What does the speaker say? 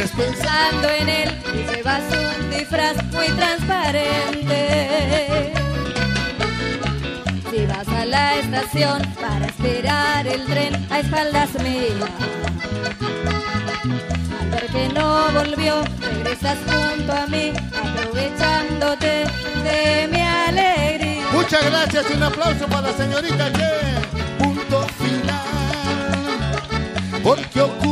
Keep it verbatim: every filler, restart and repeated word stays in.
Sigues pensando en él y llevas un disfraz muy transparente. Si vas a la estación para esperar el tren a espaldas mías, al ver que no volvió, regresas junto a mí, aprovechándote de mi alegría. Muchas gracias y un aplauso para la señorita Jen. Punto final. Porque